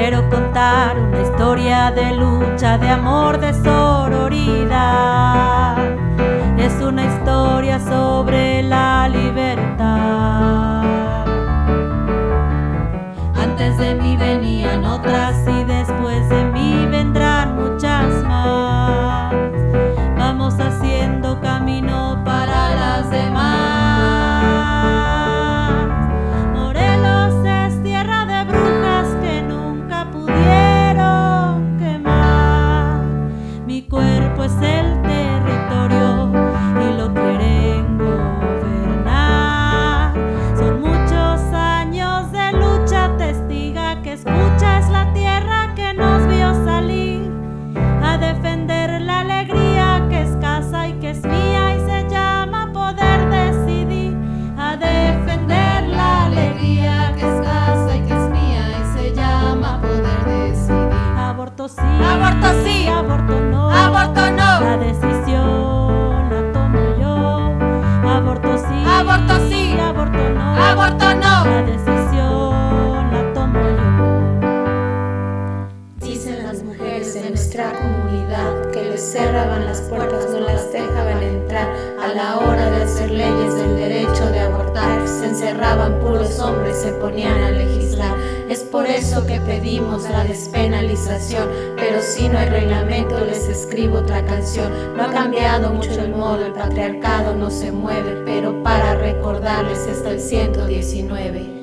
quiero contar una historia de lucha, de amor, de sororidad. Es una historia sobre la libertad. Antes de mí venían otras y después de mí vendrán muchas más. Vamos haciendo camino para las demás. Morelos es tierra de brujas que nunca pudieron quemar. Mi cuerpo es el territorio y lo quieren gobernar. Son muchos años de lucha, testiga que escucha, es la tierra que nos vio salir a defender la alegría que es casa y que es mía y se llama poder decidir. A defender la alegría que es casa y que es mía y se llama poder decidir. Aborto sí, aborto no, aborto no. La decisión la tomo yo. Aborto sí, aborto no, aborto no. La decisión la tomo yo. Dicen las mujeres de nuestra comunidad que les cerraban las puertas, no las dejaban entrar. A la hora de hacer leyes del derecho de abortar, se encerraban puros hombres, se ponían a legislar. Es por eso que pedimos la despenalización, pero si no hay reglamento les escribo otra canción. No ha cambiado mucho el modo, el patriarcado no se mueve, pero para recordarles está el 119.